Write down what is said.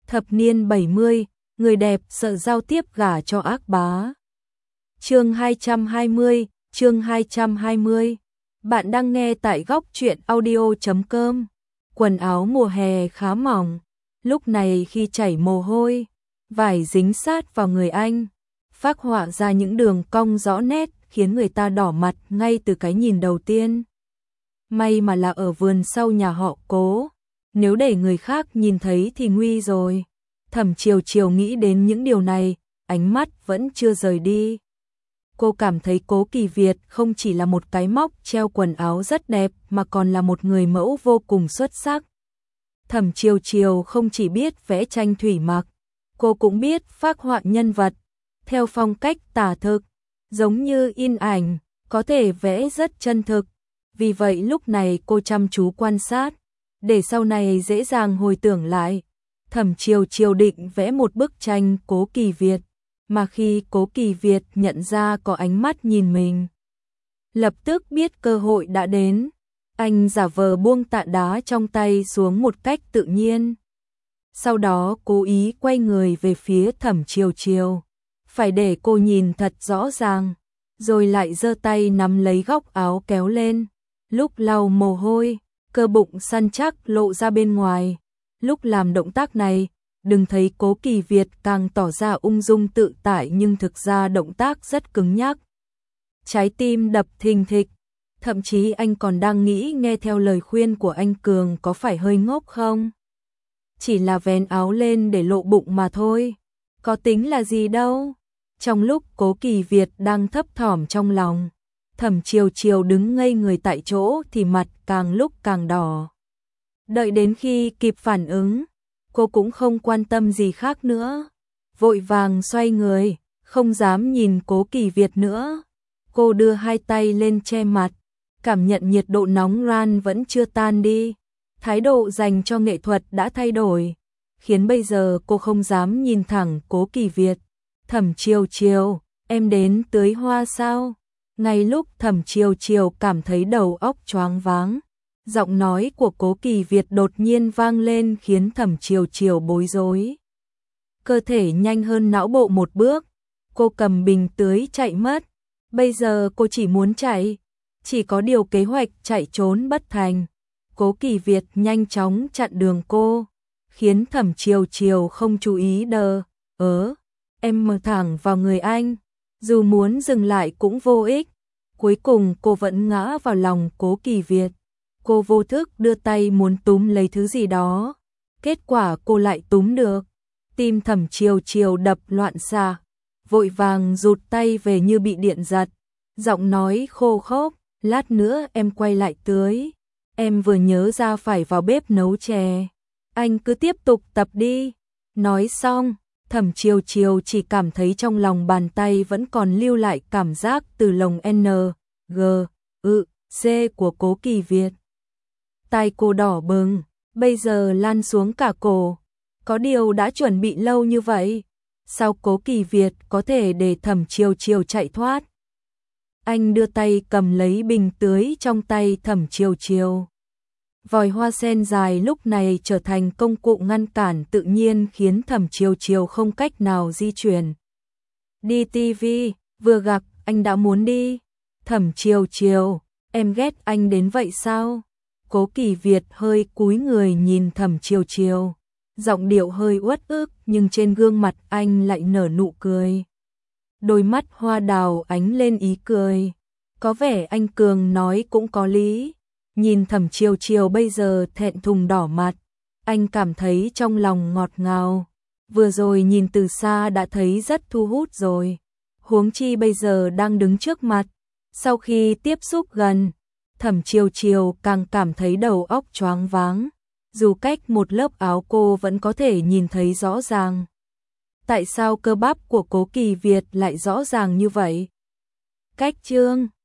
Thập niên 70, người đẹp sợ giao tiếp gả cho ác bá. Chương 220, chương 220. Bạn đang nghe tại góc truyện audio.com. Quần áo mùa hè khá mỏng, lúc này khi chảy mồ hôi, vải dính sát vào người anh, phác họa ra những đường cong rõ nét khiến người ta đỏ mặt ngay từ cái nhìn đầu tiên. May mà là ở vườn sau nhà họ Cố, nếu để người khác nhìn thấy thì nguy rồi. Thẩm Chiều Chiều nghĩ đến những điều này, ánh mắt vẫn chưa rời đi. Cô cảm thấy Cố Kỳ Việt không chỉ là một cái móc treo quần áo rất đẹp mà còn là một người mẫu vô cùng xuất sắc. Thẩm Chiều Chiều không chỉ biết vẽ tranh thủy mặc, cô cũng biết phác họa nhân vật, theo phong cách tả thực, giống như in ảnh, có thể vẽ rất chân thực. Vì vậy lúc này cô chăm chú quan sát, để sau này dễ dàng hồi tưởng lại. Thẩm Chiều Chiều định vẽ một bức tranh Cố Kỳ Việt, mà khi Cố Kỳ Việt nhận ra có ánh mắt nhìn mình, lập tức biết cơ hội đã đến. Anh giả vờ buông tạ đá trong tay xuống một cách tự nhiên. Sau đó cố ý quay người về phía Thẩm Chiều Chiều, phải để cô nhìn thật rõ ràng, rồi lại giơ tay nắm lấy góc áo kéo lên. Lúc lau mồ hôi, cơ bụng săn chắc lộ ra bên ngoài. Lúc làm động tác này, đừng thấy Cố Kỳ Việt càng tỏ ra ung dung tự tại nhưng thực ra động tác rất cứng nhắc. Trái tim đập thình thịch, thậm chí anh còn đang nghĩ nghe theo lời khuyên của anh Cường có phải hơi ngốc không? Chỉ là vén áo lên để lộ bụng mà thôi, có tính là gì đâu. Trong lúc Cố Kỳ Việt đang thấp thỏm trong lòng, Thẩm Chiều Chiều đứng ngây người tại chỗ thì mặt càng lúc càng đỏ. Đợi đến khi kịp phản ứng, cô cũng không quan tâm gì khác nữa, vội vàng xoay người, không dám nhìn Cố Kỳ Việt nữa. Cô đưa hai tay lên che mặt, cảm nhận nhiệt độ nóng ran vẫn chưa tan đi. Thái độ dành cho nghệ thuật đã thay đổi, khiến bây giờ cô không dám nhìn thẳng Cố Kỳ Việt. Thẩm Chiều Chiều, em đến tưới hoa sao? Ngay lúc Thẩm Chiều Chiều cảm thấy đầu óc choáng váng, giọng nói của Cố Kỳ Việt đột nhiên vang lên khiến Thẩm Chiều Chiều bối rối. Cơ thể nhanh hơn não bộ một bước, cô cầm bình tưới chạy mất. Bây giờ cô chỉ muốn chạy, chỉ có điều kế hoạch chạy trốn bất thành. Cố Kỳ Việt nhanh chóng chặn đường cô, khiến Thẩm Chiều Chiều không chú ý em mở thẳng vào người anh. Dù muốn dừng lại cũng vô ích, cuối cùng cô vẫn ngã vào lòng Cố Kỳ Việt. Cô vô thức đưa tay muốn túm lấy thứ gì đó, kết quả cô lại túm được. Tim Thẩm Chiều Chiều đập loạn xạ, vội vàng rụt tay về như bị điện giật. Giọng nói khô khốc, lát nữa em quay lại tưới. Em vừa nhớ ra phải vào bếp nấu chè. Anh cứ tiếp tục tập đi. Nói xong, Thẩm Chiều Chiều chỉ cảm thấy trong lòng bàn tay vẫn còn lưu lại cảm giác từ lồng N, G, C của Cố Kỳ Việt. Tai cô đỏ bừng, bây giờ lan xuống cả cổ. Có điều đã chuẩn bị lâu như vậy, sao Cố Kỳ Việt có thể để Thẩm Chiều Chiều chạy thoát? Anh đưa tay cầm lấy bình tưới trong tay Thẩm Chiều Chiều. Vòi hoa sen dài lúc này trở thành công cụ ngăn cản tự nhiên khiến Thẩm Chiều Chiều không cách nào di chuyển. Đi tivi, vừa gặp anh đã muốn đi. Thẩm Chiều Chiều, em ghét anh đến vậy sao? Cố Kỳ Việt hơi cúi người nhìn Thẩm Chiều Chiều, giọng điệu hơi uất ức nhưng trên gương mặt anh lại nở nụ cười. Đôi mắt hoa đào ánh lên ý cười, có vẻ anh Cường nói cũng có lý. Nhìn Thẩm Chiều Chiều bây giờ thẹn thùng đỏ mặt, anh cảm thấy trong lòng ngọt ngào. Vừa rồi nhìn từ xa đã thấy rất thu hút rồi, huống chi bây giờ đang đứng trước mặt. Sau khi tiếp xúc gần, Thẩm Chiều Chiều càng cảm thấy đầu óc choáng váng. Dù cách một lớp áo cô vẫn có thể nhìn thấy rõ ràng. Tại sao cơ bắp của Cố Kỳ Việt lại rõ ràng như vậy? Cách chương